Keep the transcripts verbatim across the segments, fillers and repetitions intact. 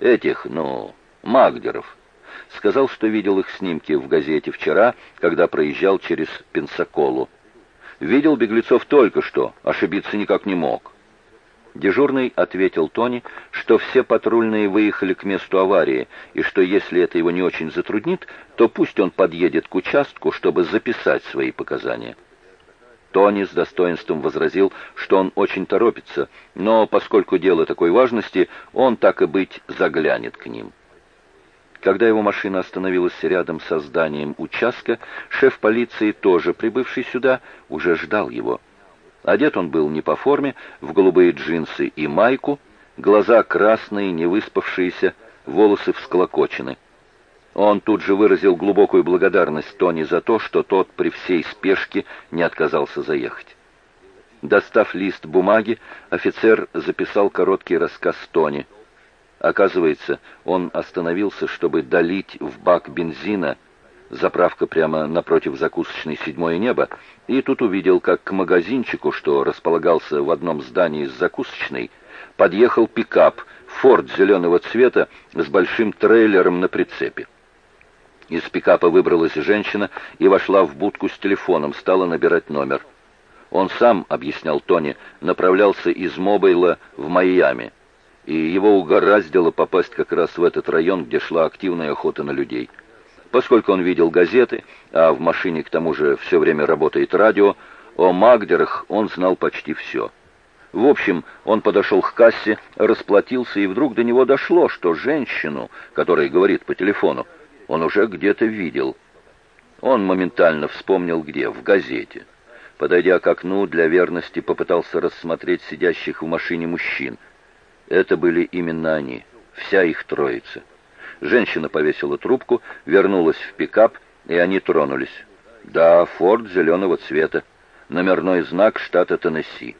Этих, ну, Магдеров. Сказал, что видел их снимки в газете вчера, когда проезжал через Пенсаколу. Видел беглецов только что, ошибиться никак не мог. Дежурный ответил Тони, что все патрульные выехали к месту аварии, и что если это его не очень затруднит, то пусть он подъедет к участку, чтобы записать свои показания. Тони с достоинством возразил, что он очень торопится, но поскольку дело такой важности, он, так и быть, заглянет к ним. Когда его машина остановилась рядом со зданием участка, шеф полиции, тоже прибывший сюда, уже ждал его. Одет он был не по форме, в голубые джинсы и майку, глаза красные, невыспавшиеся, волосы всклокочены. Он тут же выразил глубокую благодарность Тони за то, что тот при всей спешке не отказался заехать. Достав лист бумаги, офицер записал короткий рассказ Тони. Оказывается, он остановился, чтобы долить в бак бензина, заправка прямо напротив закусочной «Седьмое небо», и тут увидел, как к магазинчику, что располагался в одном здании с закусочной, подъехал пикап «Форд» зеленого цвета с большим трейлером на прицепе. Из пикапа выбралась женщина и вошла в будку с телефоном, стала набирать номер. Он сам, объяснял Тони, направлялся из Мобайла в Майами, и его угораздило попасть как раз в этот район, где шла активная охота на людей. Поскольку он видел газеты, а в машине к тому же все время работает радио, о Магдерах он знал почти все. В общем, он подошел к кассе, расплатился, и вдруг до него дошло, что женщину, которая говорит по телефону, он уже где-то видел. Он моментально вспомнил где, в газете. Подойдя к окну, для верности попытался рассмотреть сидящих в машине мужчин. Это были именно они, вся их троица. Женщина повесила трубку, вернулась в пикап, и они тронулись. Да, «Форд» зеленого цвета, номерной знак штата Теннесси.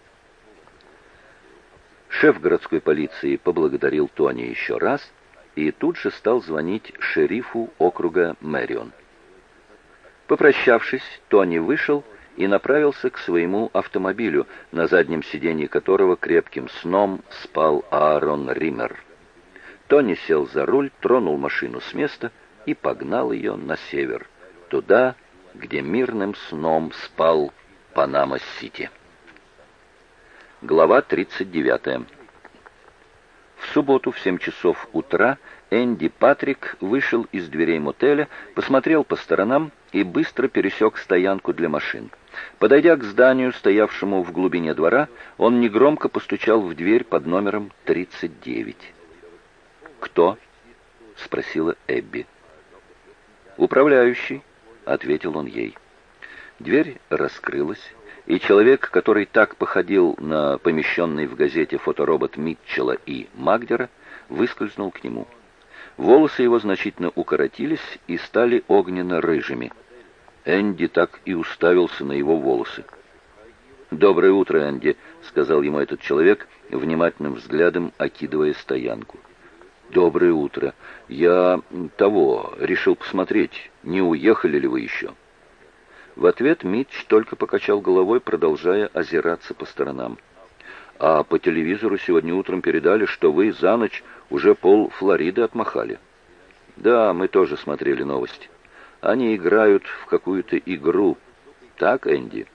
Шеф городской полиции поблагодарил Тони еще раз и тут же стал звонить шерифу округа Мэрион. Попрощавшись, Тони вышел и направился к своему автомобилю, на заднем сиденье которого крепким сном спал Аарон Риммер. Тони сел за руль, тронул машину с места и погнал ее на север, туда, где мирным сном спал Панама-Сити. Глава тридцать девятая. В субботу в семь часов утра Энди Патрик вышел из дверей мотеля, посмотрел по сторонам и быстро пересек стоянку для машин. Подойдя к зданию, стоявшему в глубине двора, он негромко постучал в дверь под номером тридцать девять. «Кто?» — спросила Эбби. «Управляющий», — ответил он ей. Дверь раскрылась, и человек, который так походил на помещенный в газете фоторобот Митчелла и Магдера, выскользнул к нему. Волосы его значительно укоротились и стали огненно-рыжими. Энди так и уставился на его волосы. «Доброе утро, Энди», — сказал ему этот человек, внимательным взглядом окидывая стоянку. «Доброе утро. Я того, решил посмотреть, не уехали ли вы еще?» В ответ Митч только покачал головой, продолжая озираться по сторонам. «А по телевизору сегодня утром передали, что вы за ночь уже пол Флориды отмахали». «Да, мы тоже смотрели новости. Они играют в какую-то игру. Так, Энди?»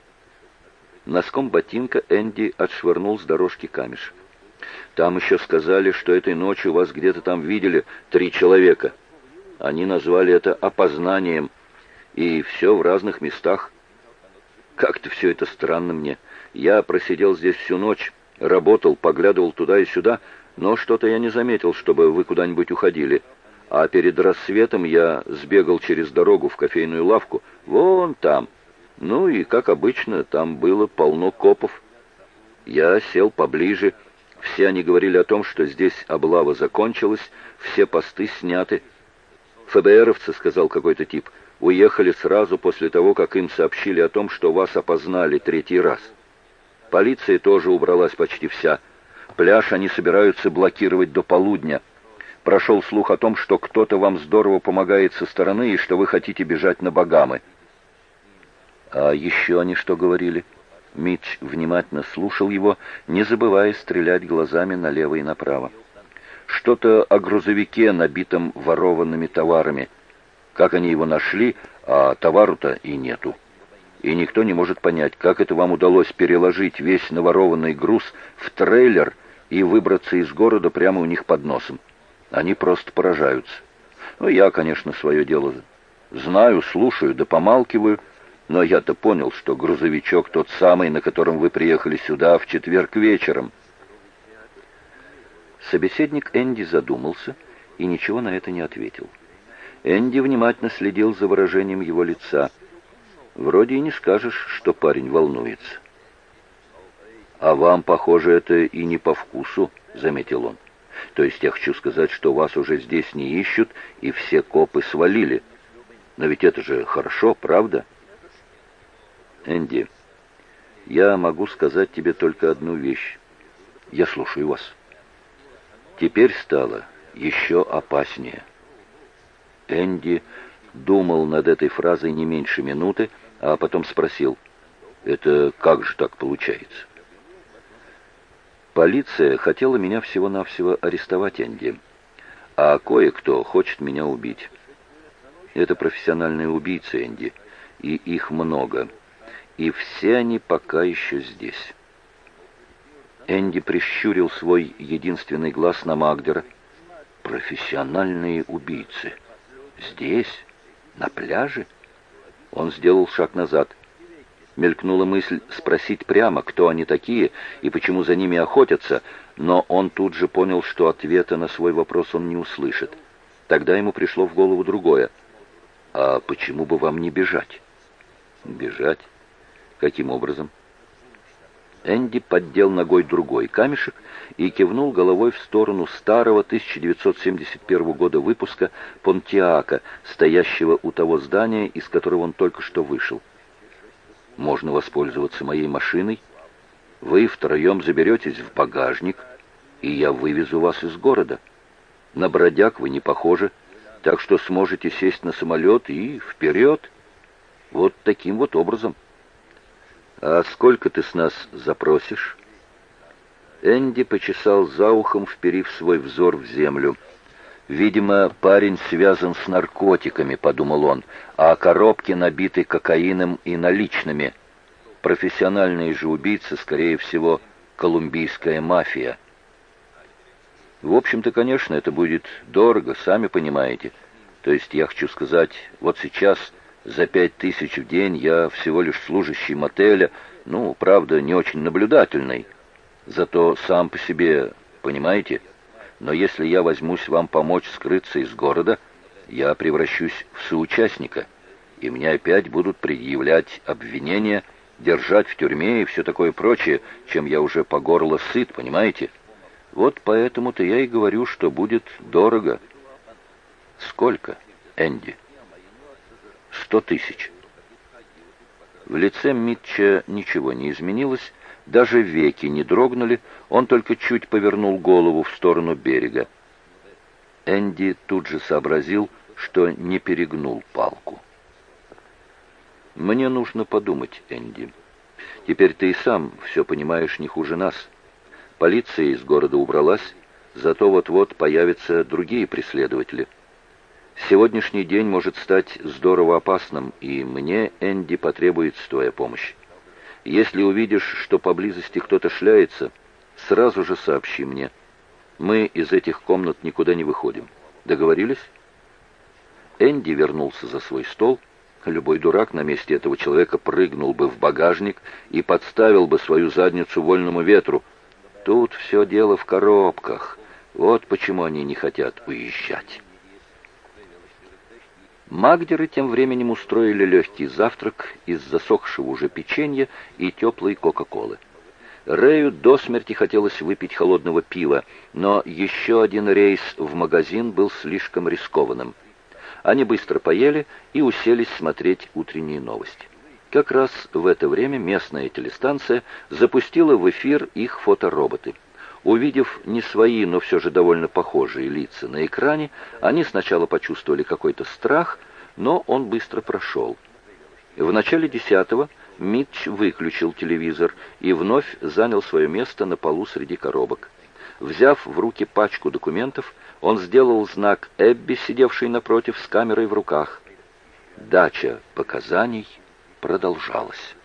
Носком ботинка Энди отшвырнул с дорожки камешек. «Там еще сказали, что этой ночью вас где-то там видели три человека. Они назвали это опознанием, и все в разных местах. Как-то все это странно мне. Я просидел здесь всю ночь, работал, поглядывал туда и сюда, но что-то я не заметил, чтобы вы куда-нибудь уходили. А перед рассветом я сбегал через дорогу в кофейную лавку, вон там. Ну и, как обычно, там было полно копов. Я сел поближе. Все они говорили о том, что здесь облава закончилась, все посты сняты. ФБРовцы, сказал какой-то тип, уехали сразу после того, как им сообщили о том, что вас опознали третий раз. Полиция тоже убралась почти вся. Пляж они собираются блокировать до полудня. Прошел слух о том, что кто-то вам здорово помогает со стороны и что вы хотите бежать на Багамы. А еще они что говорили? Митч внимательно слушал его, не забывая стрелять глазами налево и направо. Что-то о грузовике, набитом ворованными товарами. Как они его нашли, а товару-то и нету. И никто не может понять, как это вам удалось переложить весь наворованный груз в трейлер и выбраться из города прямо у них под носом. Они просто поражаются. Ну, я, конечно, свое дело знаю, слушаю да помалкиваю, но я-то понял, что грузовичок тот самый, на котором вы приехали сюда в четверг вечером. Собеседник Энди задумался и ничего на это не ответил. Энди внимательно следил за выражением его лица. Вроде и не скажешь, что парень волнуется. «А вам, похоже, это и не по вкусу», — заметил он. «То есть я хочу сказать, что вас уже здесь не ищут, и все копы свалили. Но ведь это же хорошо, правда?» «Энди, я могу сказать тебе только одну вещь. Я слушаю вас». Теперь стало еще опаснее. Энди думал над этой фразой не меньше минуты, а потом спросил: «Это как же так получается?» «Полиция хотела меня всего-навсего арестовать, Энди, а кое-кто хочет меня убить. Это профессиональные убийцы, Энди, и их много, и все они пока еще здесь». Энди прищурил свой единственный глаз на Магдера. «Профессиональные убийцы? Здесь? На пляже?» Он сделал шаг назад. Мелькнула мысль спросить прямо, кто они такие и почему за ними охотятся, но он тут же понял, что ответа на свой вопрос он не услышит. Тогда ему пришло в голову другое. «А почему бы вам не бежать?» «Бежать? Каким образом?» Энди поддел ногой другой камешек и кивнул головой в сторону старого тысяча девятьсот семьдесят первого года выпуска «Понтиака», стоящего у того здания, из которого он только что вышел. «Можно воспользоваться моей машиной. Вы втроем заберетесь в багажник, и я вывезу вас из города. На бродяг вы не похожи, так что сможете сесть на самолет и вперед. Вот таким вот образом». «А сколько ты с нас запросишь?» Энди почесал за ухом, вперив свой взор в землю. «Видимо, парень связан с наркотиками», — подумал он, «а коробки набиты кокаином и наличными. Профессиональные же убийцы, скорее всего, колумбийская мафия». «В общем-то, конечно, это будет дорого, сами понимаете. То есть, я хочу сказать, вот сейчас... За пять тысяч в день я всего лишь служащий мотеля, ну, правда, не очень наблюдательный. Зато сам по себе, понимаете? Но если я возьмусь вам помочь скрыться из города, я превращусь в соучастника, и мне опять будут предъявлять обвинения, держать в тюрьме и все такое прочее, чем я уже по горло сыт, понимаете? Вот поэтому-то я и говорю, что будет дорого». «Сколько, Энди?» «Сто тысяч». В лице Митча ничего не изменилось, даже веки не дрогнули, он только чуть повернул голову в сторону берега. Энди тут же сообразил, что не перегнул палку. «Мне нужно подумать, Энди. Теперь ты и сам все понимаешь не хуже нас. Полиция из города убралась, зато вот-вот появятся другие преследователи. Сегодняшний день может стать здорово опасным, и мне, Энди, потребуется твоя помощь. Если увидишь, что поблизости кто-то шляется, сразу же сообщи мне. Мы из этих комнат никуда не выходим. Договорились?» Энди вернулся за свой стол. Любой дурак на месте этого человека прыгнул бы в багажник и подставил бы свою задницу вольному ветру. Тут все дело в коробках. Вот почему они не хотят уезжать. Магдеры тем временем устроили легкий завтрак из засохшего уже печенья и теплой кока-колы. Рэю до смерти хотелось выпить холодного пива, но еще один рейс в магазин был слишком рискованным. Они быстро поели и уселись смотреть утренние новости. Как раз в это время местная телестанция запустила в эфир их фотороботы. Увидев не свои, но все же довольно похожие лица на экране, они сначала почувствовали какой-то страх, но он быстро прошел. В начале десятого Митч выключил телевизор и вновь занял свое место на полу среди коробок. Взяв в руки пачку документов, он сделал знак Эбби, сидевшей напротив с камерой в руках. Дача показаний продолжалась.